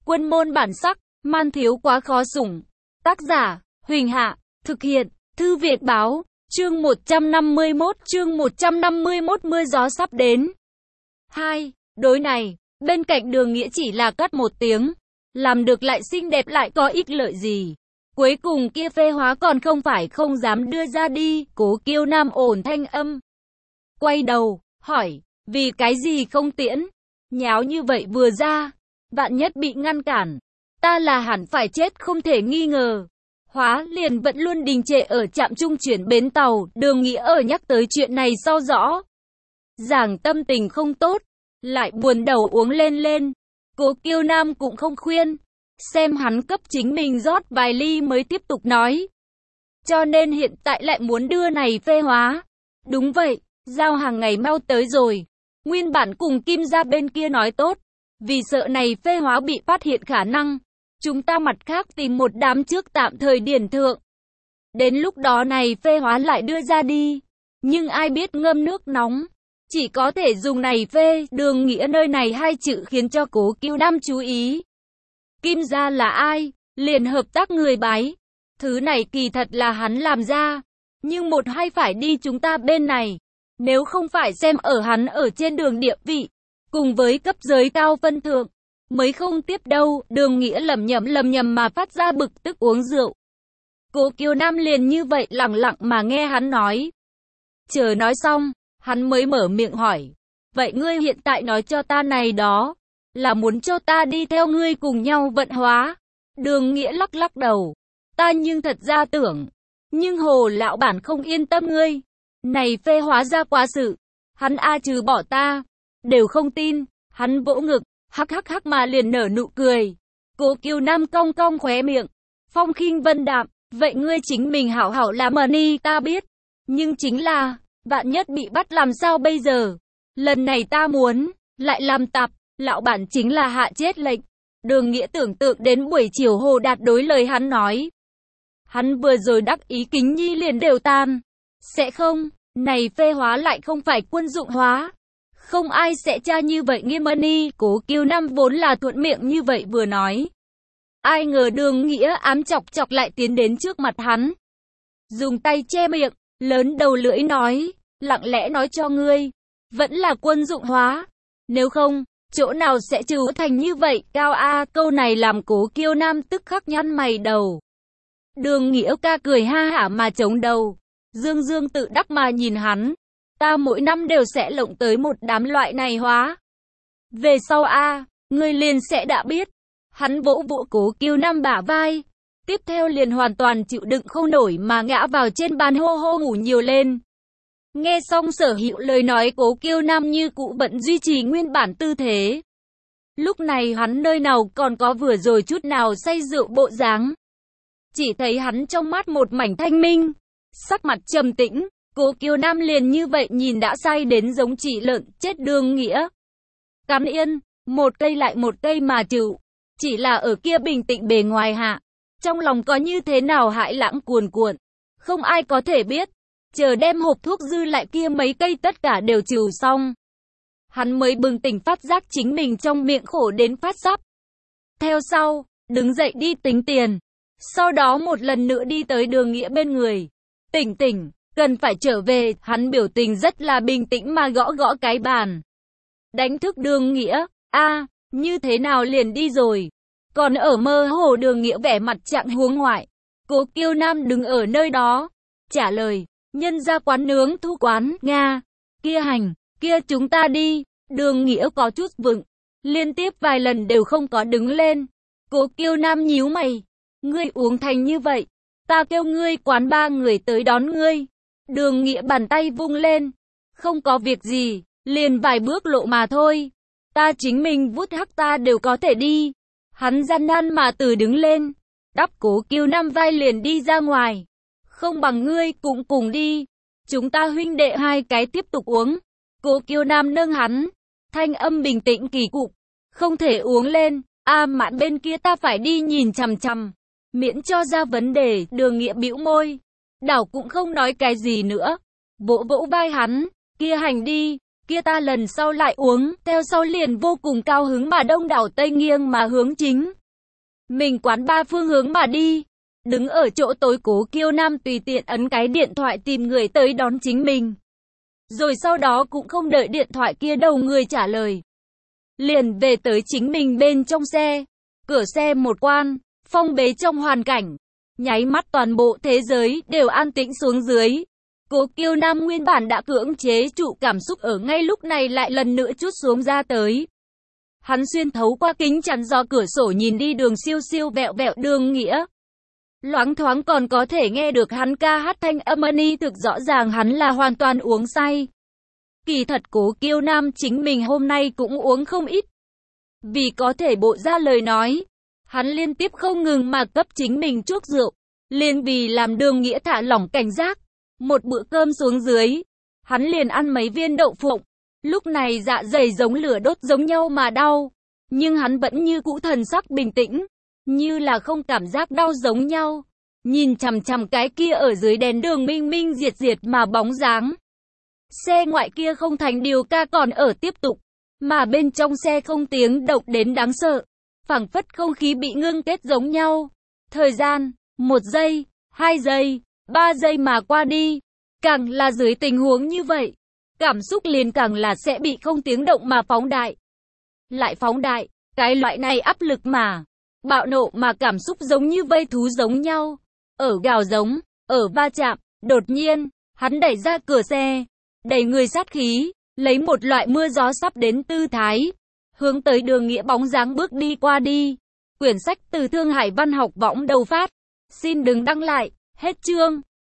Quân môn bản sắc, man thiếu quá khó sủng. Tác giả, Huỳnh Hạ, thực hiện, Thư Việt Báo, chương 151 mưa gió sắp đến. 2. Đối này, bên cạnh Đường Nghĩa chỉ là cất một tiếng. Làm được lại xinh đẹp lại có ích lợi gì. Cuối cùng kia Phê Hóa còn không phải không dám đưa ra đi, Cố Kiêu Nam ổn thanh âm. Quay đầu, hỏi, vì cái gì không tiễn? Nháo như vậy vừa ra, vạn nhất bị ngăn cản. Ta là hẳn phải chết không thể nghi ngờ. Hóa liền vẫn luôn đình trệ ở trạm trung chuyển bến tàu, Đường Nghĩa ở nhắc tới chuyện này sau rõ. Ràng tâm tình không tốt, lại buồn đầu uống lên. Cố Kiêu Nam cũng không khuyên, xem hắn cấp chính mình rót vài ly mới tiếp tục nói. Cho nên hiện tại lại muốn đưa này Phê Hóa. Đúng vậy, giao hàng ngày mau tới rồi. Nguyên bản cùng Kim gia bên kia nói tốt, vì sợ này Phê Hóa bị phát hiện khả năng. Chúng ta mặt khác tìm một đám trước tạm thời điển thượng. Đến lúc đó này Phê Hóa lại đưa ra đi. Nhưng ai biết ngâm nước nóng. Chỉ có thể dùng này phê, Đường Nghĩa nơi này hai chữ khiến cho Cố Kiêu Nam chú ý. Kim gia là ai? Liền hợp tác người bái. Thứ này kỳ thật là hắn làm ra. Nhưng một hai phải đi chúng ta bên này. Nếu không phải xem ở hắn ở trên đường địa vị. Cùng với cấp giới cao phân thượng. Mới không tiếp đâu. Đường Nghĩa lầm nhầm mà phát ra bực tức uống rượu. Cố Kiêu Nam liền như vậy lặng lặng mà nghe hắn nói. Chờ nói xong. Hắn mới mở miệng hỏi, vậy ngươi hiện tại nói cho ta này đó, là muốn cho ta đi theo ngươi cùng nhau vận hóa. Đường Nghĩa lắc đầu, ta nhưng thật ra tưởng, nhưng Hồ lão bản không yên tâm ngươi. Này Phê Hóa ra quá sự, hắn trừ bỏ ta, đều không tin. Hắn vỗ ngực, hắc mà liền nở nụ cười. Cố Kiêu Nam cong khóe miệng, phong khinh vân đạm, vậy ngươi chính mình hảo làm money ta biết, nhưng chính là vạn nhất bị bắt làm sao bây giờ? Lần này ta muốn, lại làm tạp, lão bản chính là hạ chết lệnh. Đường Nghĩa tưởng tượng đến buổi chiều Hồ Đạt đối lời hắn nói. Hắn vừa rồi đắc ý kính nhi liền đều tan. Sẽ không, này Phê Hóa lại không phải quân dụng hóa. Không ai sẽ tra như vậy nghiêm money. Cố Kiêu Nam vốn là thuận miệng như vậy vừa nói. Ai ngờ Đường Nghĩa ám chọc lại tiến đến trước mặt hắn. Dùng tay che miệng, lớn đầu lưỡi nói. Lặng lẽ nói cho ngươi, vẫn là quân dụng hóa. Nếu không, chỗ nào sẽ trừ thành như vậy, cao câu này làm Cố Kiêu Nam tức khắc nhăn mày đầu. Đường Nghĩa ca cười ha hả mà chống đầu, dương tự đắc mà nhìn hắn. Ta mỗi năm đều sẽ lộng tới một đám loại này hóa. Về sau ngươi liền sẽ đã biết. Hắn vỗ Cố Kiêu Nam bả vai. Tiếp theo liền hoàn toàn chịu đựng không nổi mà ngã vào trên bàn hô ngủ nhiều lên. Nghe xong Sở Hữu lời nói, Cố Kiêu Nam như cũ vẫn duy trì nguyên bản tư thế. Lúc này hắn nơi nào còn có vừa rồi chút nào say rượu bộ dáng. Chỉ thấy hắn trong mắt một mảnh thanh minh, sắc mặt trầm tĩnh. Cố Kiêu Nam liền như vậy nhìn đã say đến giống chỉ lợn chết. Đường Nghĩa cắn yên, một cây lại một cây mà chịu. Chỉ là ở kia bình tĩnh bề ngoài hạ, trong lòng có như thế nào hãi lãng cuồn cuộn, không ai có thể biết. Chờ đem hộp thuốc dư lại kia mấy cây tất cả đều trừ xong, hắn mới bừng tỉnh phát giác chính mình trong miệng khổ đến phát sắp. Theo sau, đứng dậy đi tính tiền. Sau đó một lần nữa đi tới Đường Nghĩa bên người. Tỉnh, cần phải trở về. Hắn biểu tình rất là bình tĩnh mà gõ cái bàn. Đánh thức Đường Nghĩa. Như thế nào liền đi rồi? Còn ở mơ hồ. Đường Nghĩa vẻ mặt trạng huống ngoại. Cố Kiêu Nam đứng ở nơi đó, trả lời. Nhân ra quán nướng thu quán, Nga. Kia chúng ta đi. Đường Nghĩa có chút vựng. Liên tiếp vài lần đều không có đứng lên. Cố Kiêu Nam nhíu mày. Ngươi uống thành như vậy. Ta kêu ngươi quán ba người tới đón ngươi. Đường Nghĩa bàn tay vung lên. Không có việc gì, liền vài bước lộ mà thôi. Ta chính mình vút hắc ta đều có thể đi. Hắn gian nan mà từ đứng lên. Đắp Cố Kiêu Nam vai liền đi ra ngoài. Không bằng ngươi cũng cùng đi. Chúng ta huynh đệ hai cái tiếp tục uống. Cố Kiêu Nam nâng hắn. Thanh âm bình tĩnh kỳ cục. Không thể uống lên. Mạn bên kia ta phải đi nhìn chằm. Miễn cho ra vấn đề. Đường Nghĩa bĩu môi. Đảo cũng không nói cái gì nữa. Vỗ vai hắn. Kia hành đi. Kia ta lần sau lại uống. Theo sau liền vô cùng cao hứng mà đông đảo tây nghiêng mà hướng chính. mình quán ba phương hướng mà đi. Đứng ở chỗ tối, Cố Kiêu Nam tùy tiện ấn cái điện thoại tìm người tới đón chính mình. Rồi sau đó cũng không đợi điện thoại kia đầu người trả lời, liền về tới chính mình bên trong xe. Cửa xe một quan, phong bế trong hoàn cảnh, nháy mắt toàn bộ thế giới đều an tĩnh xuống dưới. Cố Kiêu Nam nguyên bản đã cưỡng chế trụ cảm xúc ở ngay lúc này lại lần nữa trút xuống ra tới. Hắn xuyên thấu qua kính chắn gió cửa sổ nhìn đi đường siêu siêu vẹo vẹo Đường Nghĩa. Loáng thoáng còn có thể nghe được hắn ca hát thanh âm thực rõ ràng hắn là hoàn toàn uống say. Kỳ thật Cố Kiêu Nam chính mình hôm nay cũng uống không ít. Vì có thể bộ ra lời nói, hắn liên tiếp không ngừng mà cấp chính mình chuốc rượu. Liền vì làm Đường Nghĩa thả lỏng cảnh giác. Một bữa cơm xuống dưới, hắn liền ăn mấy viên đậu phộng. Lúc này dạ dày giống lửa đốt giống nhau mà đau. Nhưng hắn vẫn như cũ thần sắc bình tĩnh, như là không cảm giác đau giống nhau. Nhìn chằm chằm cái kia ở dưới đèn đường minh minh diệt diệt mà bóng dáng. Xe ngoại kia không thành điều ca còn ở tiếp tục. Mà bên trong xe không tiếng động đến đáng sợ. Phảng phất không khí bị ngưng kết giống nhau. Thời gian, 1 giây, 2 giây, 3 giây mà qua đi. Càng là dưới tình huống như vậy, cảm xúc liền càng là sẽ bị không tiếng động mà phóng đại. Lại phóng đại, cái loại này áp lực mà, bạo nộ mà cảm xúc giống như vây thú giống nhau. Ở gào giống, ở va chạm, đột nhiên, hắn đẩy ra cửa xe, đẩy người sát khí, lấy một loại mưa gió sắp đến tư thái, hướng tới Đường Nghĩa bóng dáng bước đi qua đi. Quyển sách từ Thương Hải Văn học võng đầu phát. Xin đừng đăng lại, hết chương.